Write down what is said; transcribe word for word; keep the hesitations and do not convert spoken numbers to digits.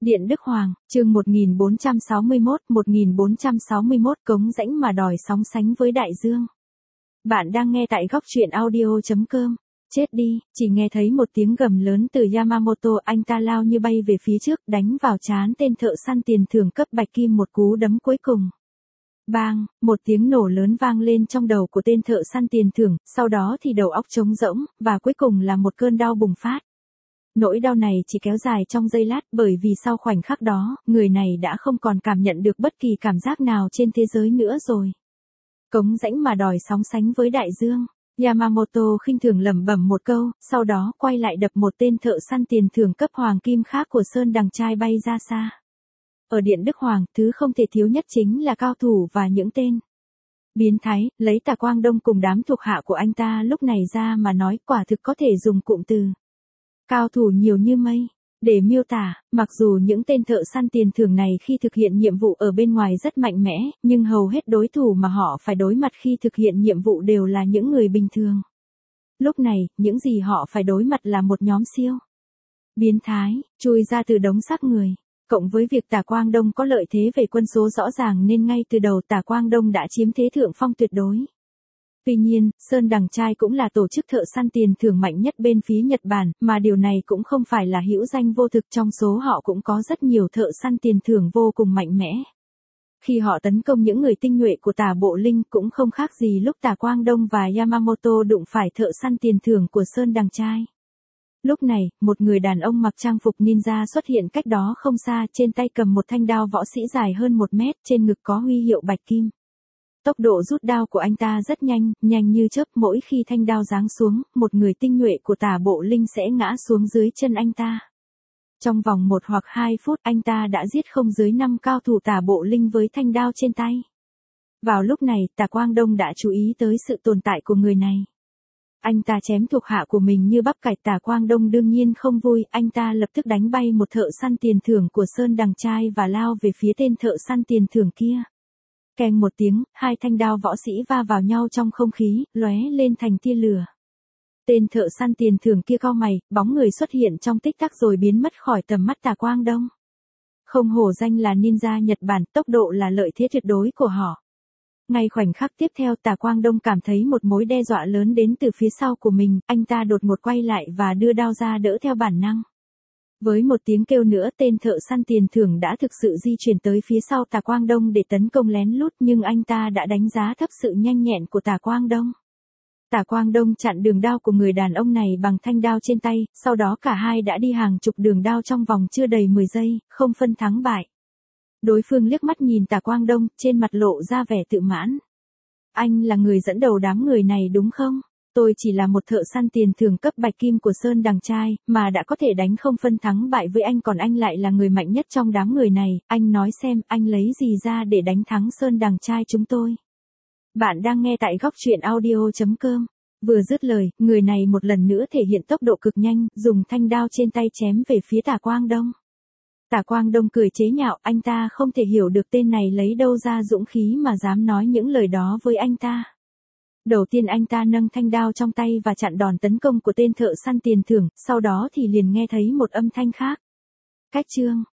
Điện Đức Hoàng, chương một nghìn bốn trăm sáu mươi mốt, một nghìn bốn trăm sáu mươi mốt cống rãnh mà đòi sóng sánh với đại dương. Bạn đang nghe tại góc truyện audio chấm com. Chết đi, chỉ nghe thấy một tiếng gầm lớn từ Yamamoto, anh ta lao như bay về phía trước, đánh vào trán tên thợ săn tiền thưởng cấp bạch kim một cú đấm cuối cùng. Bang, một tiếng nổ lớn vang lên trong đầu của tên thợ săn tiền thưởng, sau đó thì đầu óc trống rỗng, và cuối cùng là một cơn đau bùng phát. Nỗi đau này chỉ kéo dài trong giây lát, bởi vì sau khoảnh khắc đó, người này đã không còn cảm nhận được bất kỳ cảm giác nào trên thế giới nữa rồi. Cống rãnh mà đòi sóng sánh với đại dương. Yamamoto khinh thường lẩm bẩm một câu, sau đó quay lại đập một tên thợ săn tiền thưởng cấp hoàng kim khác của Sơn Đằng Trai bay ra xa. Ở Điện Đức Hoàng, thứ không thể thiếu nhất chính là cao thủ và những tên biến thái, lấy Tả Quang Đông cùng đám thuộc hạ của anh ta lúc này ra mà nói, quả thực có thể dùng cụm từ cao thủ nhiều như mây để miêu tả. Mặc dù những tên thợ săn tiền thưởng này khi thực hiện nhiệm vụ ở bên ngoài rất mạnh mẽ, nhưng hầu hết đối thủ mà họ phải đối mặt khi thực hiện nhiệm vụ đều là những người bình thường. Lúc này, những gì họ phải đối mặt là một nhóm siêu biến thái, chui ra từ đống xác người. Cộng với việc Tả Quang Đông có lợi thế về quân số rõ ràng nên ngay từ đầu Tả Quang Đông đã chiếm thế thượng phong tuyệt đối. Tuy nhiên, Sơn Đằng Trai cũng là tổ chức thợ săn tiền thưởng mạnh nhất bên phía Nhật Bản, mà điều này cũng không phải là hữu danh vô thực, trong số họ cũng có rất nhiều thợ săn tiền thưởng vô cùng mạnh mẽ. Khi họ tấn công những người tinh nhuệ của Tả Bộ Linh cũng không khác gì lúc Tả Quang Đông và Yamamoto đụng phải thợ săn tiền thưởng của Sơn Đằng Trai. Lúc này, một người đàn ông mặc trang phục ninja xuất hiện cách đó không xa, trên tay cầm một thanh đao võ sĩ dài hơn một mét, trên ngực có huy hiệu bạch kim. Tốc độ rút đao của anh ta rất nhanh, nhanh như chớp, mỗi khi thanh đao giáng xuống, một người tinh nhuệ của Tả Bộ Linh sẽ ngã xuống dưới chân anh ta. Trong vòng một hoặc hai phút, anh ta đã giết không dưới năm cao thủ Tả Bộ Linh với thanh đao trên tay. Vào lúc này, Tả Quang Đông đã chú ý tới sự tồn tại của người này. Anh ta chém thuộc hạ của mình như bắp cải. Tả Quang Đông đương nhiên không vui, anh ta lập tức đánh bay một thợ săn tiền thưởng của Sơn Đằng Trai và lao về phía tên thợ săn tiền thưởng kia. Keng một tiếng, hai thanh đao võ sĩ va vào nhau trong không khí, lóe lên thành tia lửa. Tên thợ săn tiền thưởng kia cau mày, bóng người xuất hiện trong tích tắc rồi biến mất khỏi tầm mắt Tả Quang Đông. Không hổ danh là ninja Nhật Bản, tốc độ là lợi thế tuyệt đối của họ. Ngay khoảnh khắc tiếp theo, Tả Quang Đông cảm thấy một mối đe dọa lớn đến từ phía sau của mình, anh ta đột ngột quay lại và đưa đao ra đỡ theo bản năng. Với một tiếng kêu nữa, tên thợ săn tiền thưởng đã thực sự di chuyển tới phía sau Tả Quang Đông để tấn công lén lút, nhưng anh ta đã đánh giá thấp sự nhanh nhẹn của Tả Quang Đông. Tả Quang Đông chặn đường đao của người đàn ông này bằng thanh đao trên tay, sau đó cả hai đã đi hàng chục đường đao trong vòng chưa đầy mười giây, không phân thắng bại. Đối phương liếc mắt nhìn Tả Quang Đông, trên mặt lộ ra vẻ tự mãn. Anh là người dẫn đầu đám người này đúng không? Tôi chỉ là một thợ săn tiền thưởng cấp bạch kim của Sơn Đằng Trai, mà đã có thể đánh không phân thắng bại với anh, còn anh lại là người mạnh nhất trong đám người này, anh nói xem, anh lấy gì ra để đánh thắng Sơn Đằng Trai chúng tôi? Bạn đang nghe tại góc truyện audio chấm com. Vừa dứt lời, người này một lần nữa thể hiện tốc độ cực nhanh, dùng thanh đao trên tay chém về phía Tả Quang Đông. Tả Quang Đông cười chế nhạo, anh ta không thể hiểu được tên này lấy đâu ra dũng khí mà dám nói những lời đó với anh ta. Đầu tiên anh ta nâng thanh đao trong tay và chặn đòn tấn công của tên thợ săn tiền thưởng, sau đó thì liền nghe thấy một âm thanh khác. Cách chương,